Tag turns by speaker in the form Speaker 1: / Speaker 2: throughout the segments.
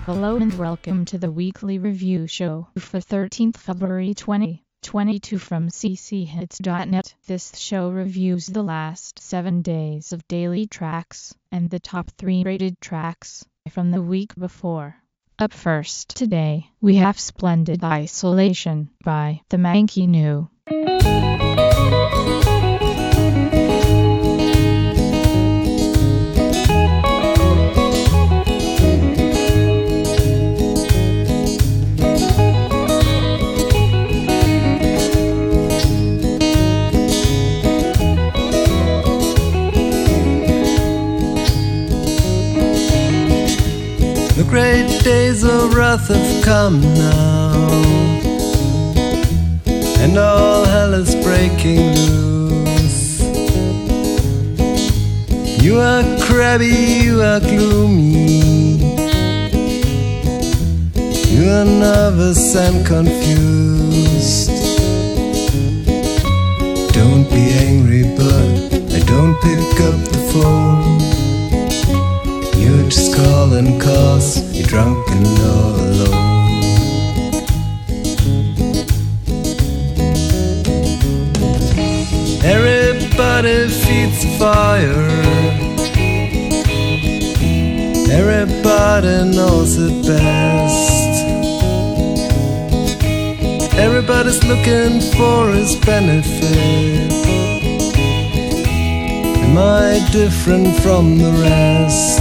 Speaker 1: Hello and welcome to the weekly review show for 13th February 2022 from cchits.net. This show reviews the last 7 days of daily tracks and the top 3 rated tracks from the week before. Up first today, we have Splendid Isolation by The Manky New.
Speaker 2: The great days of wrath have come now, and all hell is breaking loose. You are crabby, you are gloomy, you are nervous and confused. Don't be angry, but I don't pick up the phone. You're just calling 'cause you're drunk and all alone. Everybody feeds the fire, everybody knows it best. Everybody's looking for his benefit. Am I different from the rest?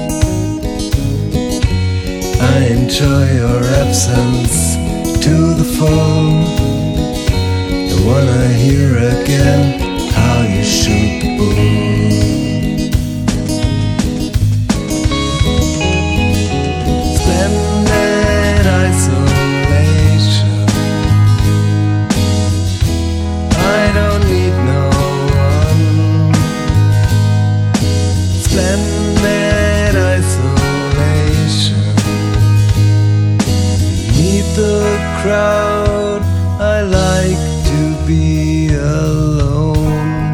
Speaker 2: I enjoy your absence to the phone. Don't wanna hear again how you shoot the bull. Splendid isolation, I don't need no one. Splendid isolation, the crowd, I like to be alone.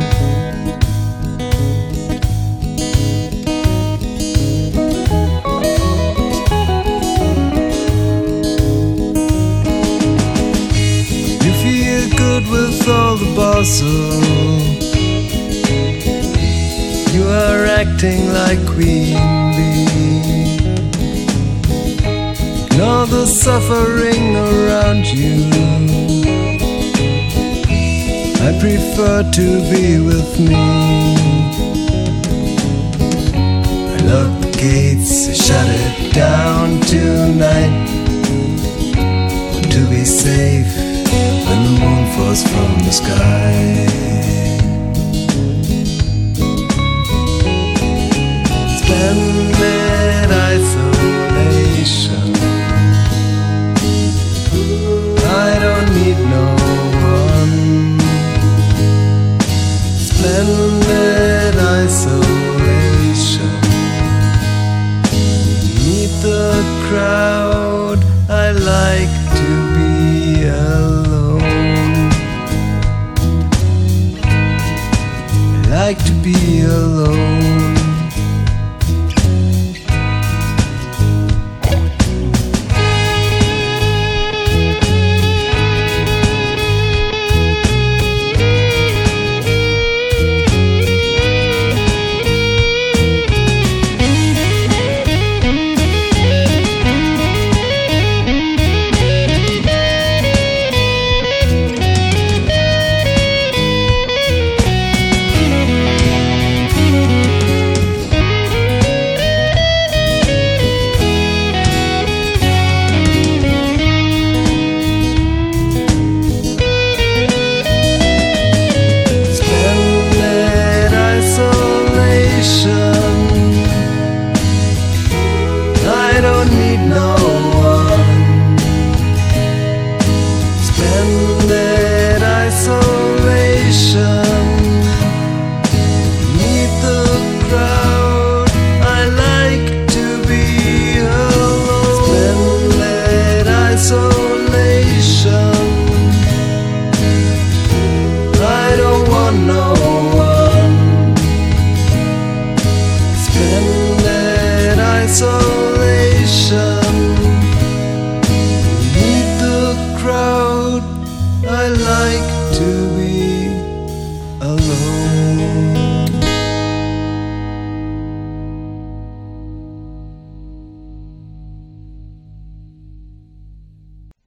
Speaker 2: You feel good with all the bustle, you are acting like Queen Bee. Ignore the suffering around you, I prefer to be with me. I lock the gates, I shut it down tonight. Want to be safe when the moon falls from the sky. Splendid isolation, I don't need no one. Splendid isolation, meet the crowd, I like to be alone. I like to be alone.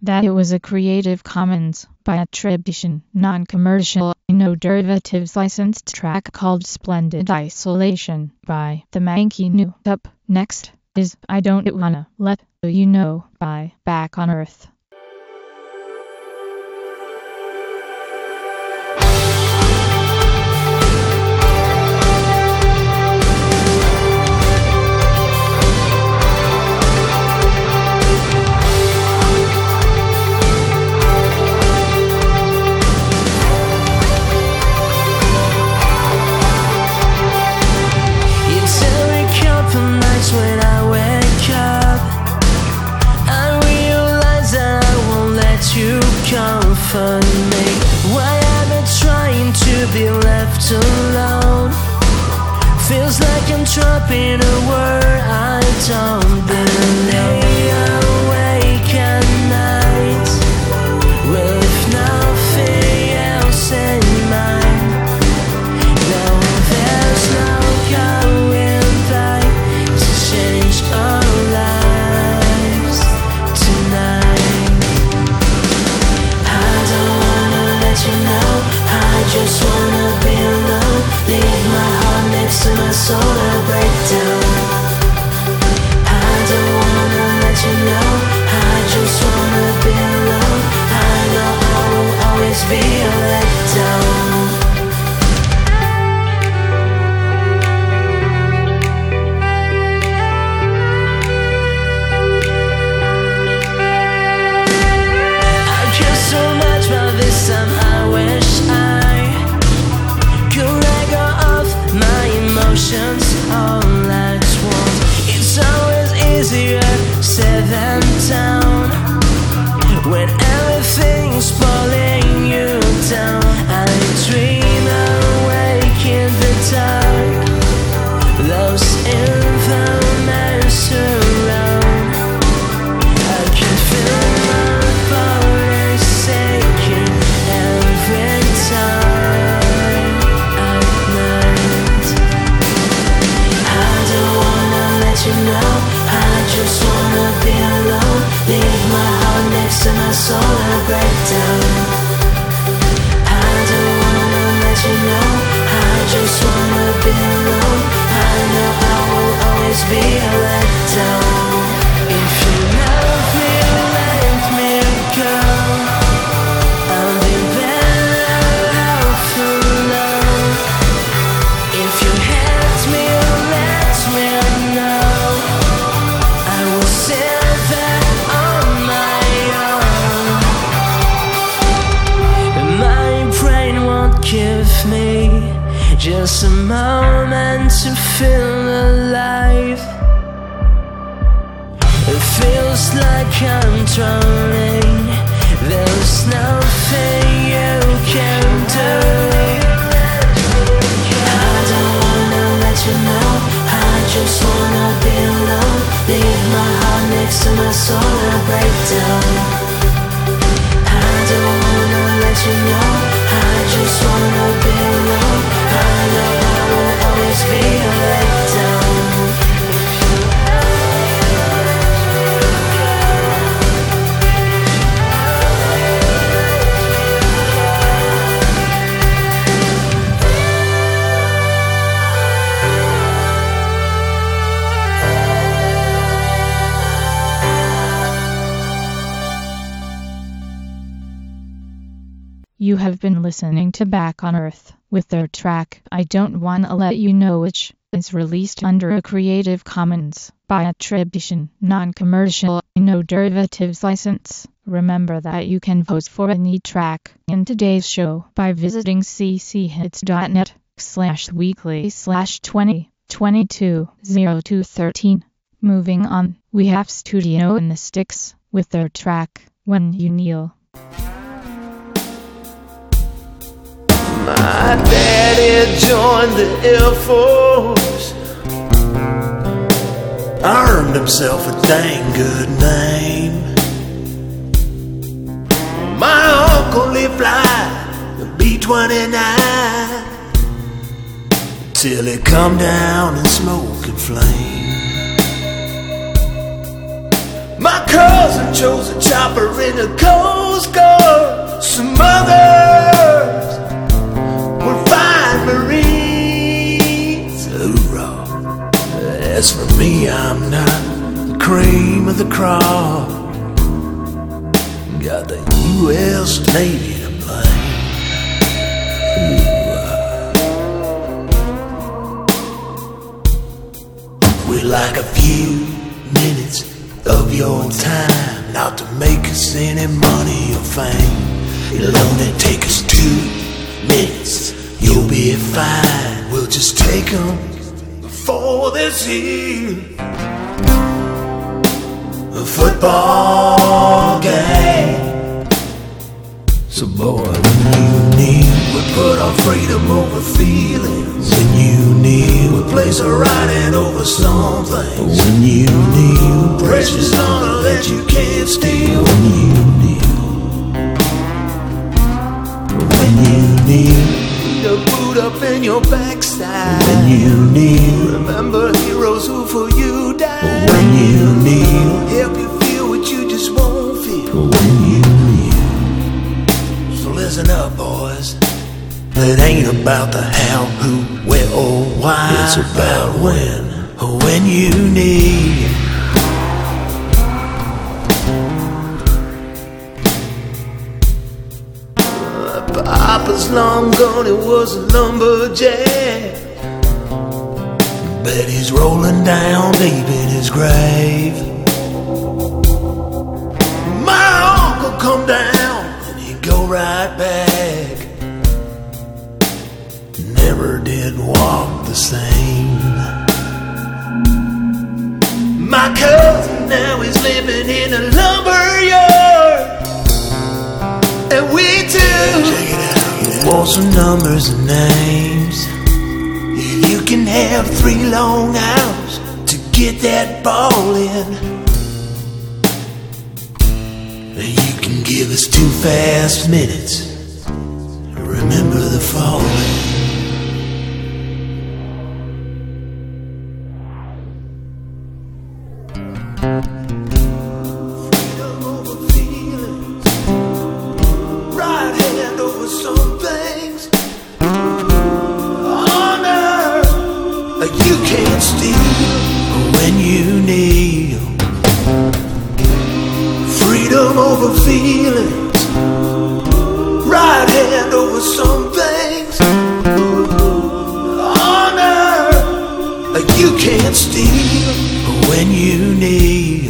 Speaker 1: that it was a Creative Commons by attribution, non-commercial, no derivatives licensed track called Splendid Isolation by The Mankey New. Up next is I Don't Wanna Let You Know by Back on Earth.
Speaker 3: When I wake up, I realize that I won't let you comfort me. Why am I trying to be left alone? Feels like I'm trapped in a word I don't believe. Awake at night with nothing else in mind. No, there's no going back. Change our lives tonight. I don't wanna let you know, I just wanna be alone. Leave my heart next to my soul and break down. I don't wanna let you know, I just wanna be alone. I know I will always be a letdown. This time I wish I could let go of my emotions all at once. It's always easier said than done when everything's pulling you down. I dream awake in the dark, lost in the mess around. I can feel my body shaking every time at night. I don't wanna let you know, I just wanna be alone. Leave my heart next to my soul and break down. I don't wanna let you know, I just wanna be alone. I know I will always be a letdown. If you love me, let me go. I'll be better off alone. If you hate me, let me know. I will sit there on my own. My brain won't give me just a moment to feel alive. It feels like I'm drowning. There's nothing you can do. I don't wanna let you know, I just wanna be alone. Leave my heart next to my soul and break down. I don't wanna let you know, I just wanna be alone. I know I will always be a letdown.
Speaker 1: You have been listening to Back on Earth with their track I Don't Wanna Let You Know, which is released under a Creative Commons by attribution, non-commercial, no derivatives license. Remember that you can vote for any track in today's show by visiting cchits.net/weekly/2022-0213. Moving on, we have Studio in the Sticks with their track When You Kneel.
Speaker 4: My daddy joined the Air Force, earned himself a dang good name. My uncle, he fly the B-29 till it come down in smoke and flame. My cousin chose a chopper in a Coast Guard. Some others were fine Marines. Hoorah. As for me, I'm not the cream of the crop. Got the U.S. Navy to blame. We'd like a few minutes of your time, not to make us any money or fame. It'll only take us 2 minutes. You'll be fine. We'll just take 'em before this here a football game. So boy, when you need, we put our freedom over feelings. When you need, we place our riding over something. When you need, precious honor that you can't steal. When you need, when you need, the boot up in your backside. When you need, remember heroes who for you died. When you need, help you feel what you just won't feel. When you need. So listen up, boys. It ain't about the how, who, where, or why. It's about when you need. Papa's long gone, he was a lumberjack. Bet he's rolling down deep in his grave. My uncle come down and he'd go right back. Never did walk the same. My cousin now is living in a lumber yard. And we too want some numbers and names. If you can have 3 long hours to get that ball in, then you can give us 2 fast minutes. Remember the falling. Freedom over feelings, right hand over some things. Honor you can't steal when you need. Freedom over feelings, right hand over some things. Honor you can't steal when you kneel.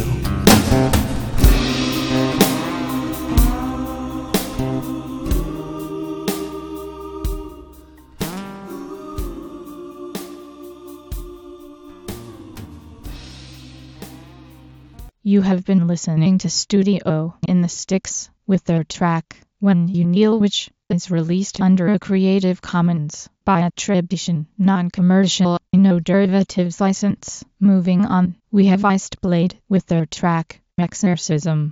Speaker 1: You have been listening to Studio in the Sticks with their track When You Kneel, which is released under a Creative Commons by attribution, non-commercial, no derivatives license. Moving on, we have Iced Blade with their track Exorcism.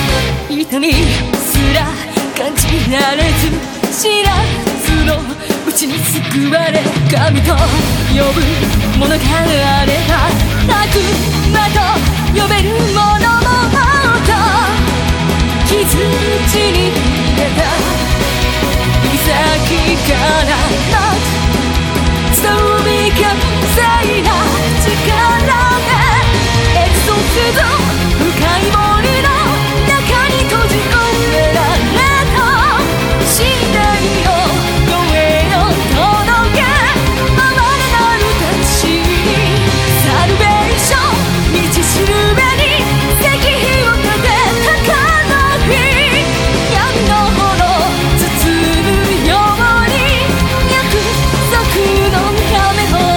Speaker 5: 痛みすら感じられず知らずの
Speaker 3: 口に救われ神と呼ぶものがあれば悪魔と呼べるものもあった傷口に出た指先からのストーリーが正な力でエクソスと深い森の中に閉じ込められた信頼を声を届け哀れなる魂にサルベーション道しるべに石碑を立て高の日闇の炎包むように約束の雨を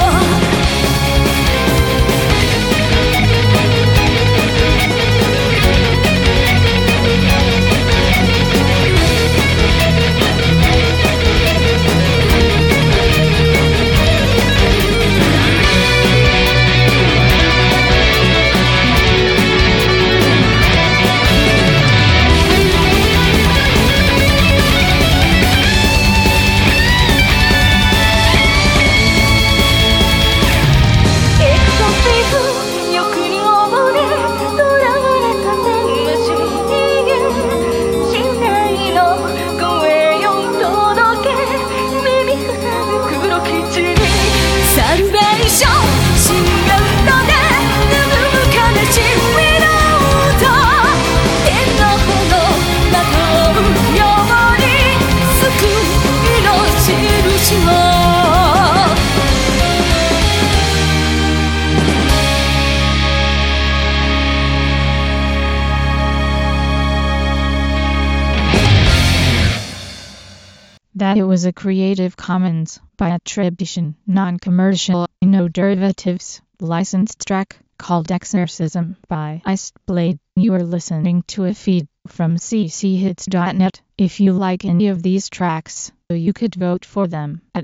Speaker 1: That it was a Creative Commons by attribution, non-commercial, no derivatives, licensed track called Exorcism by Iced-Blade. You are listening to a feed from cchits.net. If you like any of these tracks, you could vote for them at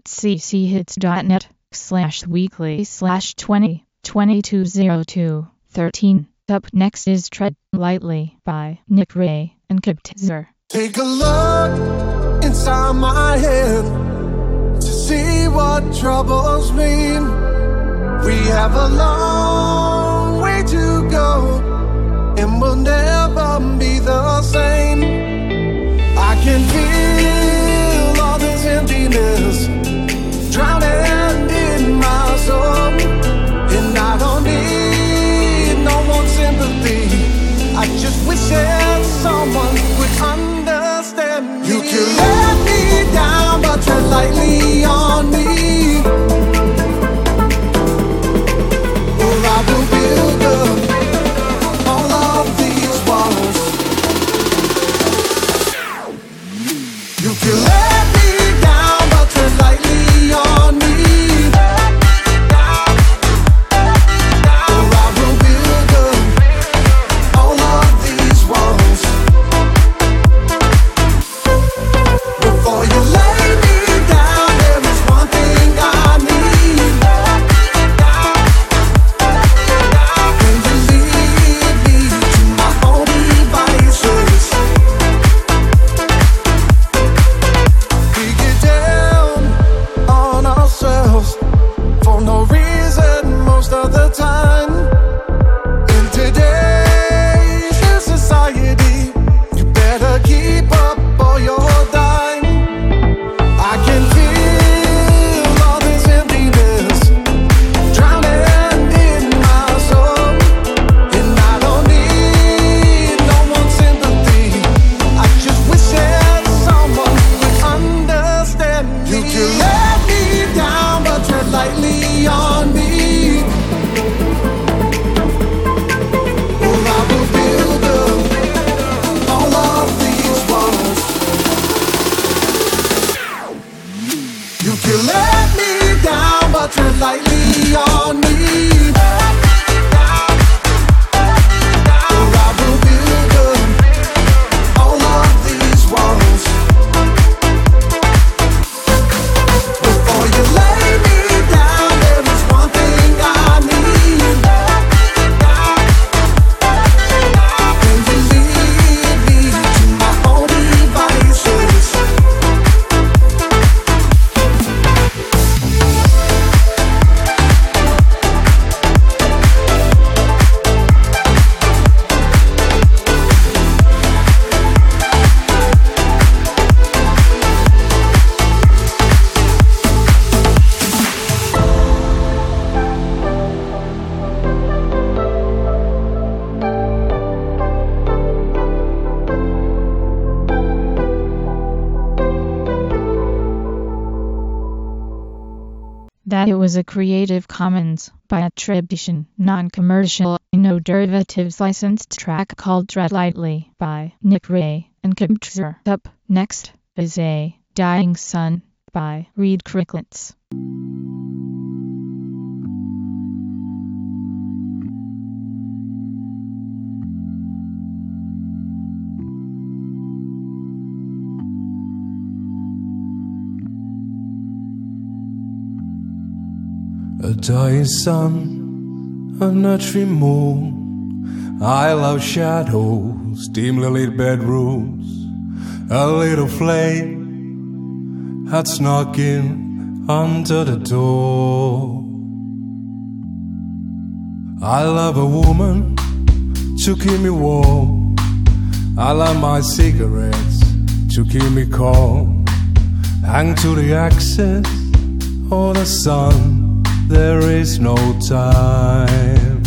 Speaker 1: cchits.net/weekly/20/2202-13. Up next is Tread Lightly by Nick Ray and Kiptizer.
Speaker 4: Take a look inside my head to see what troubles me. We have a long way to go, and we'll never be the same. I can feel all this emptiness drowning in my soul, and I don't need no one's sympathy. I just wish that someone would understand me. You can let me down, but tread lightly on me. Or I will build up all of these walls.
Speaker 1: That it was a Creative Commons by attribution, non-commercial, no derivatives licensed track called Tread Lightly by Nick Ray and Kibzer. Up next is A Dying Sun by Reed Crickets.
Speaker 4: A dying sun, a nurturing moon. I love shadows, dimly lit bedrooms. A little flame had snuck in under the door. I love a woman to keep me warm. I love my cigarettes to keep me calm. Hang to the axis of the sun. There is no time.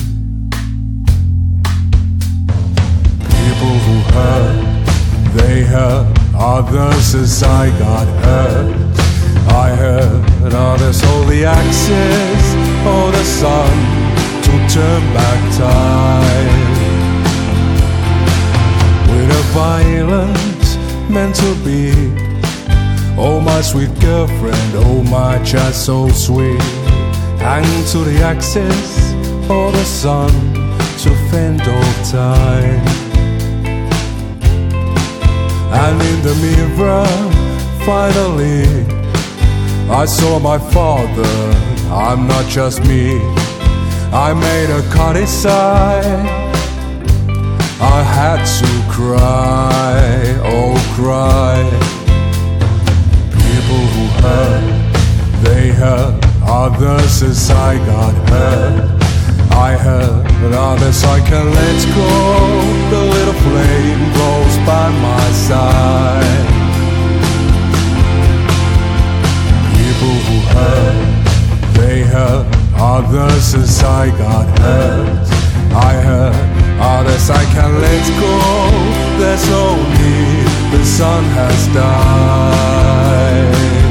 Speaker 4: People who hurt, they hurt others as I got hurt. I hurt others, hold the axis of the sun to turn back time. With a violence meant to be. Oh my sweet girlfriend, oh my child so sweet. Hang to the axis of the sun to fend off time. And in the mirror, finally, I saw my father, I'm not just me. I made a cut inside, I had to cry, oh cry. People who hurt, they hurt others as I got hurt. I hurt others I can let go. The little flame goes by my side. People who hurt, they hurt others as I got hurt. I hurt others I can let go. There's no need, the sun has died.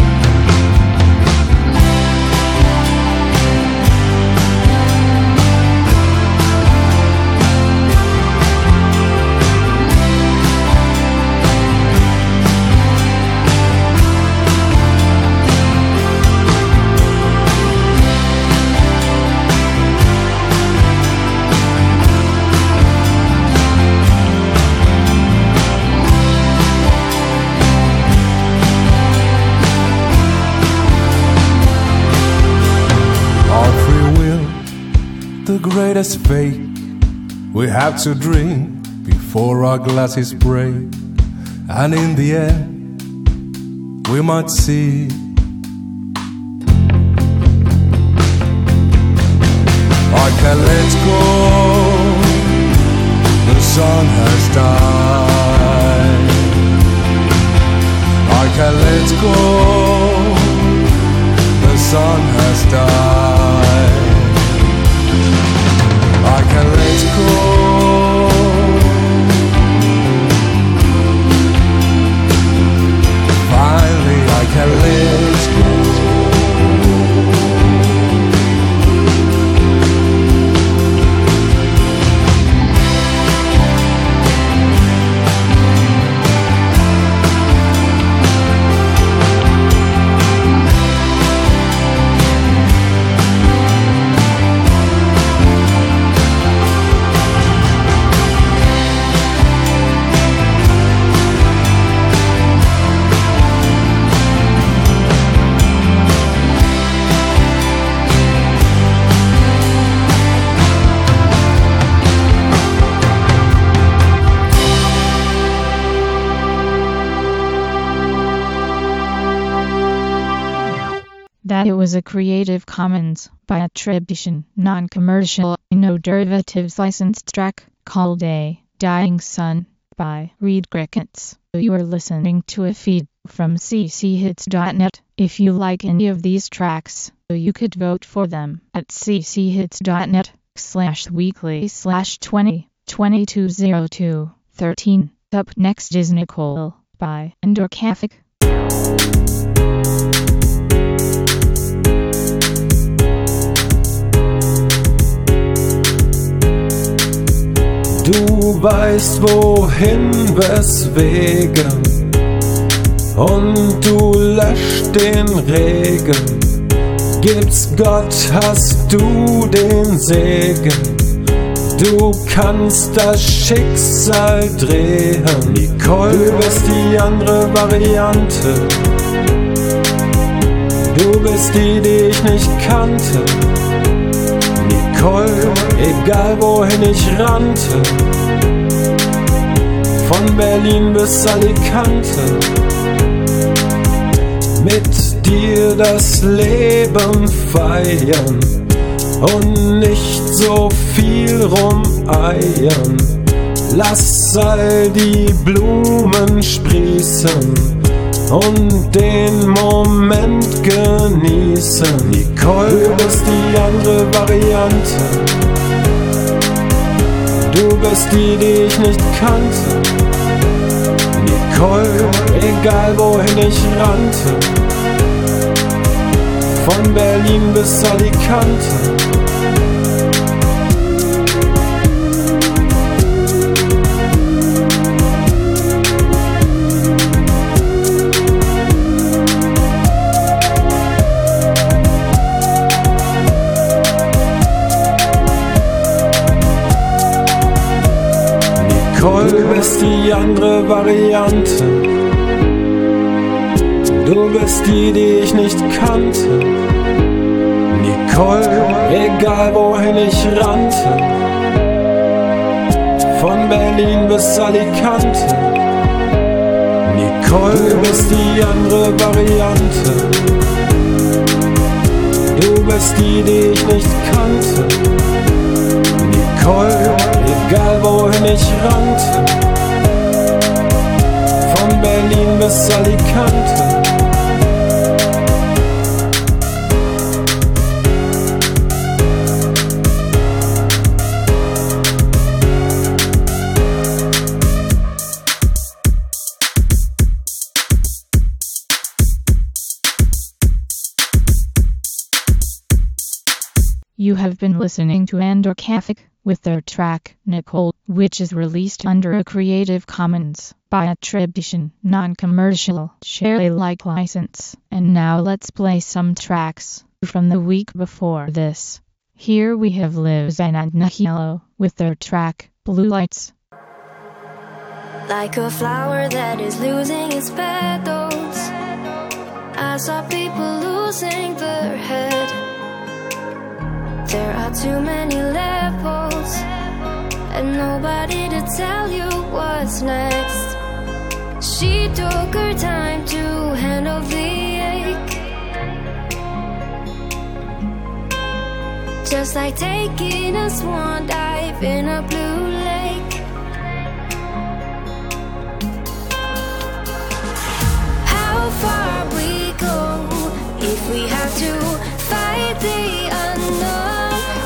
Speaker 4: The greatest fate we have to drink before our glasses break, and in the end we might see. I can let go, the sun has died. I can let go, the sun has died. I can let go. Finally I can let go.
Speaker 1: That it was a Creative Commons by attribution, non-commercial, no derivatives licensed track called A Dying Sun by Reed Crickets. You are listening to a feed from cchits.net. If you like any of these tracks, you could vote for them at cchits.net/weekly/20/220213. Up next is Nicole by Endor Catholic.
Speaker 5: Du weißt wohin, weswegen, und du löscht den Regen. Gibt's Gott, hast du den Segen. Du kannst das Schicksal drehen. Nicole, du bist die andere Variante. Du bist die, die ich nicht kannte. Nicole, egal wohin ich rannte, von Berlin bis Alicante, mit dir das Leben feiern und nicht so viel rumeiern. Lass all die Blumen sprießen und den Moment genießen. Nicole, du bist die andere Variante. Du bist die, die ich nicht kannte. Nicole, egal wohin ich rannte, von Berlin bis Alicante. Nicole, du bist die andere Variante. Du bist die, die ich nicht kannte. Nicole, egal wohin ich rannte, von Berlin bis Alicante. Nicole, du bist die andere Variante. Du bist die, die ich nicht kannte. Nicole, egal wohin ich rannte, von Berlin bis Alicante.
Speaker 1: You have been listening to Andor Kafik with their track Nicole, which is released under a Creative Commons by attribution, non-commercial, share Alike license. And now let's play some tracks from the week before this. Here we have Liz and Nahilo with their track Blue Lights.
Speaker 6: Like a flower that is losing its petals, I saw people losing their head. There are too many levels, and nobody to tell you what's next. She took her time to handle the ache, just like taking a swan dive in a blue lake. How far we go if we have to fight the unknown?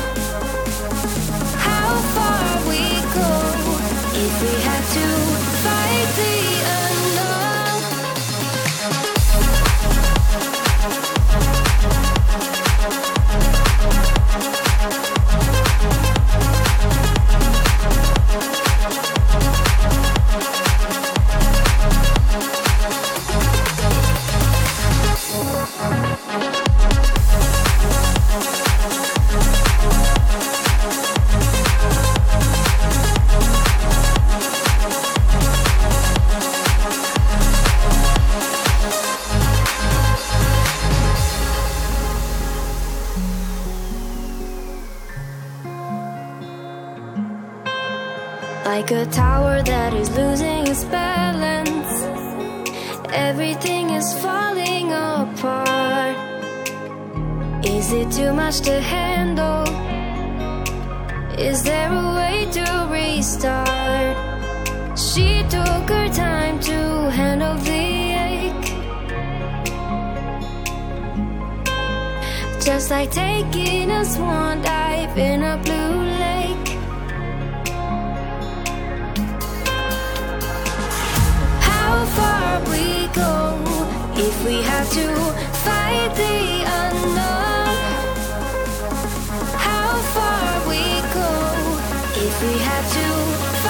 Speaker 6: If we had to fight the unknown. Like a tower that is losing its balance, everything is falling apart. Is it too much to handle? Is there a way to restart? She took her time to handle the ache, just like taking a swan dive in a blue lake. How far we go if we have to fight the unknown? How far we go if we have to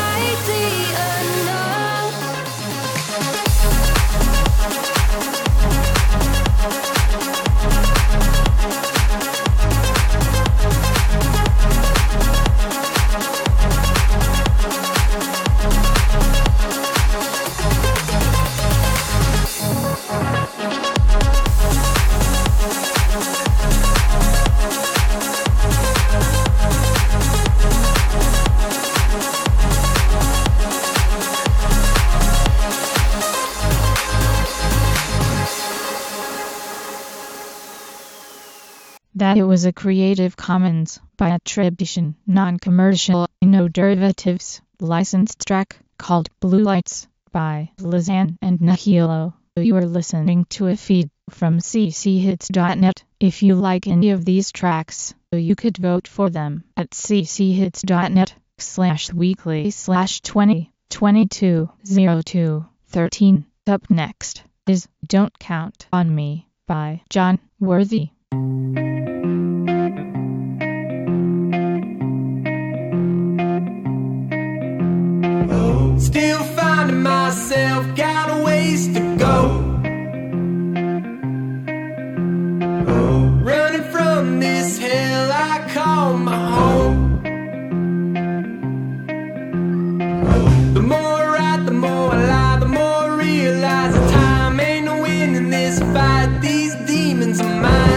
Speaker 1: That it was a Creative Commons by attribution, non-commercial, no derivatives, licensed track called Blue Lights by Lizanne and Nahilo. You are listening to a feed from cchits.net. If you like any of these tracks, you could vote for them at cchits.net/weekly/20220213. Up next is Don't Count on Me by John Worthy.
Speaker 4: Still finding myself, got a ways to go. Running from this hell I call my home. The more I write, the more I lie, the more I realize the time ain't no winning this fight. These demons are mine.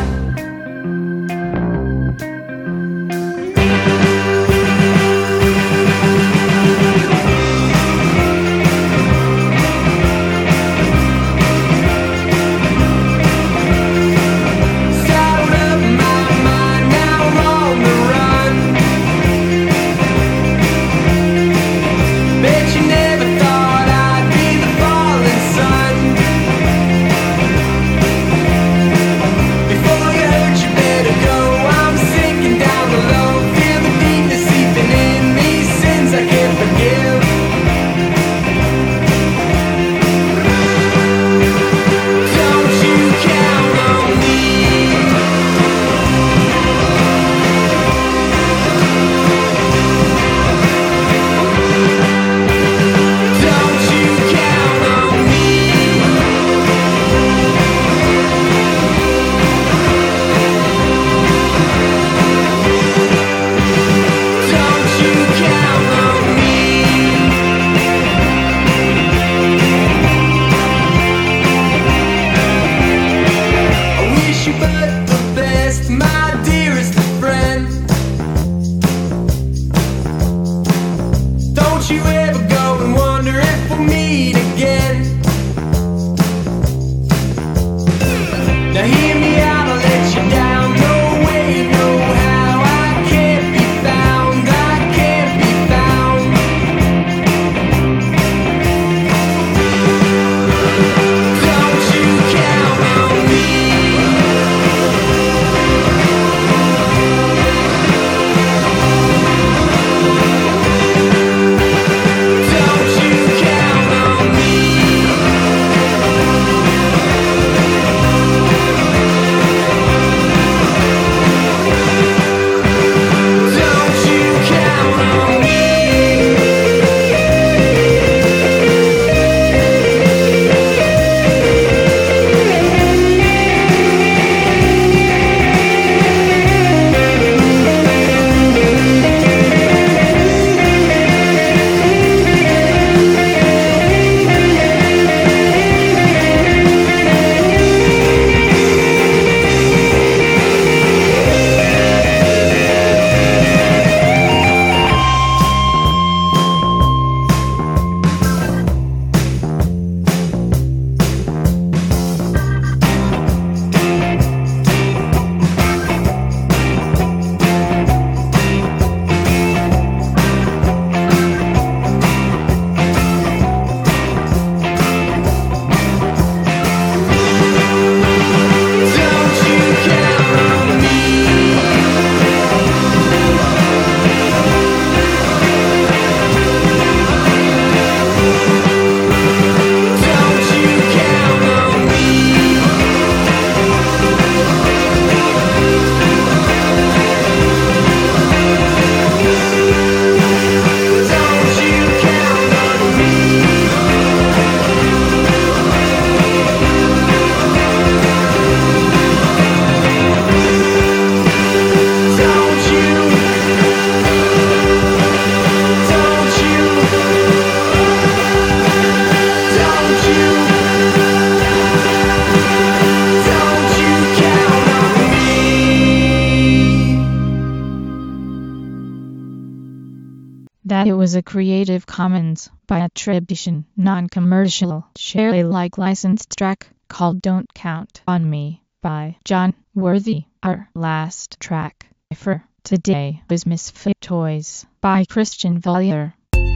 Speaker 1: That it was a Creative Commons by attribution, non-commercial, share Alike licensed track called Don't Count on Me by John Worthy. Our last track for today is Misfit Toys by Christian Valier.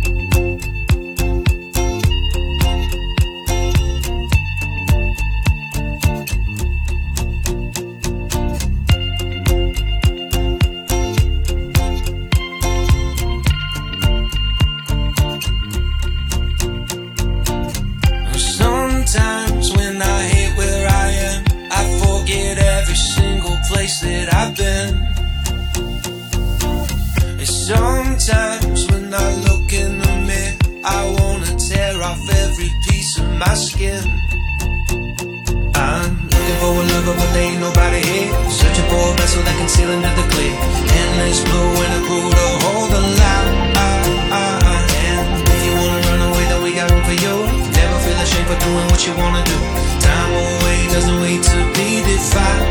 Speaker 3: Sometimes when I hate where I am, I forget every single place that I've been. And sometimes when I look in the mirror, I wanna tear off every piece of my skin. I'm looking for a lover, but there ain't nobody here. Searching for a vessel that can sail into the clear. Endless blue and a crew to hold the line. And if you wanna run away, then we got room for you. Never feel ashamed for doing what you wanna do. Time away doesn't wait to be defined.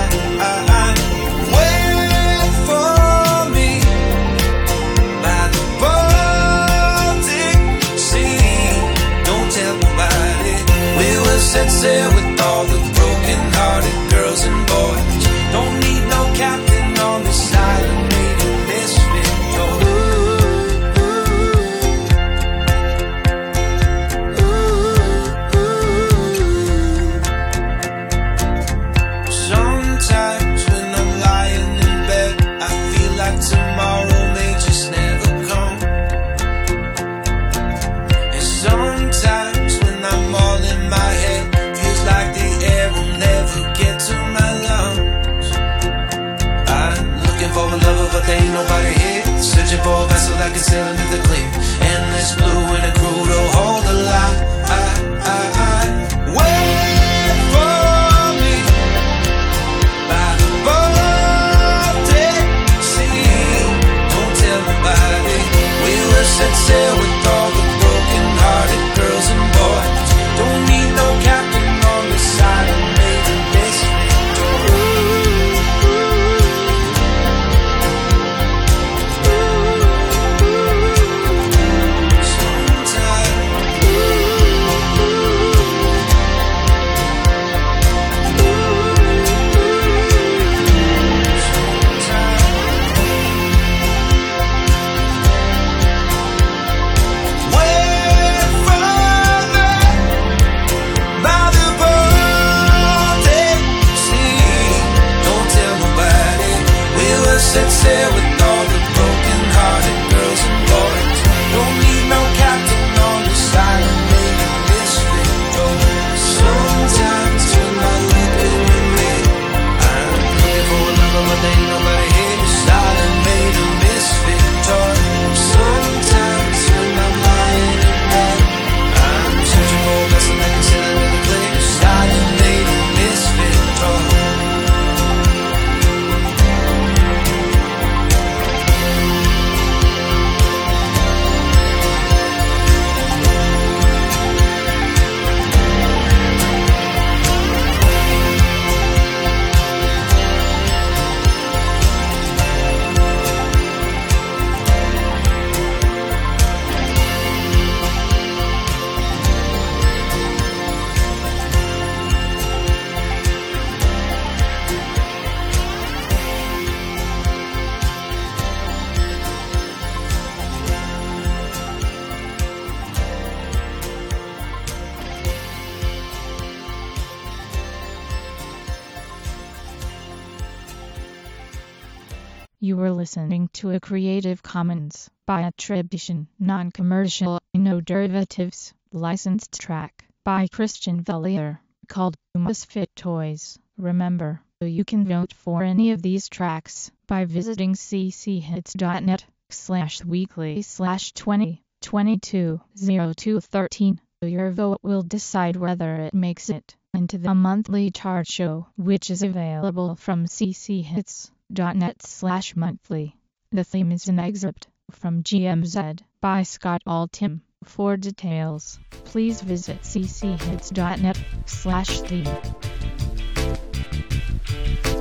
Speaker 3: Wait for me by the Baltic Sea. Don't tell nobody. We will set sail with all the broken-hearted girls and boys. Don't need no captain on this island made of misfit Sometimes when I'm lying in bed, I feel like tomorrow may just never come. And sometimes when I'm all in my head, feels like the air will never get to my lungs. I'm looking for a lover, but there ain't nobody here. Searching for a vessel that can sail into the clear. Endless blue and a crew to hold the line. Wait for me by the Baltic Sea. Don't tell nobody. We will set sail with all the broken-hearted girls and boys. Don't need no captain on the side of made of misfit. Set sail with all the broken-hearted girls and boys. Don't need no captain on the side of made of misfit toys. Sometimes when I look in the mirror, I'm looking for a lover, but there ain't nobody here. Silent made of misfit toys. Sometimes when I'm lying in bed, I'm searching for a vessel that can sail into the clear. Silent made of misfit toys.
Speaker 1: You were listening to a Creative Commons by attribution, non-commercial, no derivatives, licensed track by Christian Valier called Misfit Toys. Remember, you can vote for any of these tracks by visiting cchits.net/weekly/2022-0213. Your vote will decide whether it makes it into the monthly chart show, which is available from cchits.net/monthly. The theme is an excerpt from GMZ by Scott Altham. For details, please visit cchits.net/theme.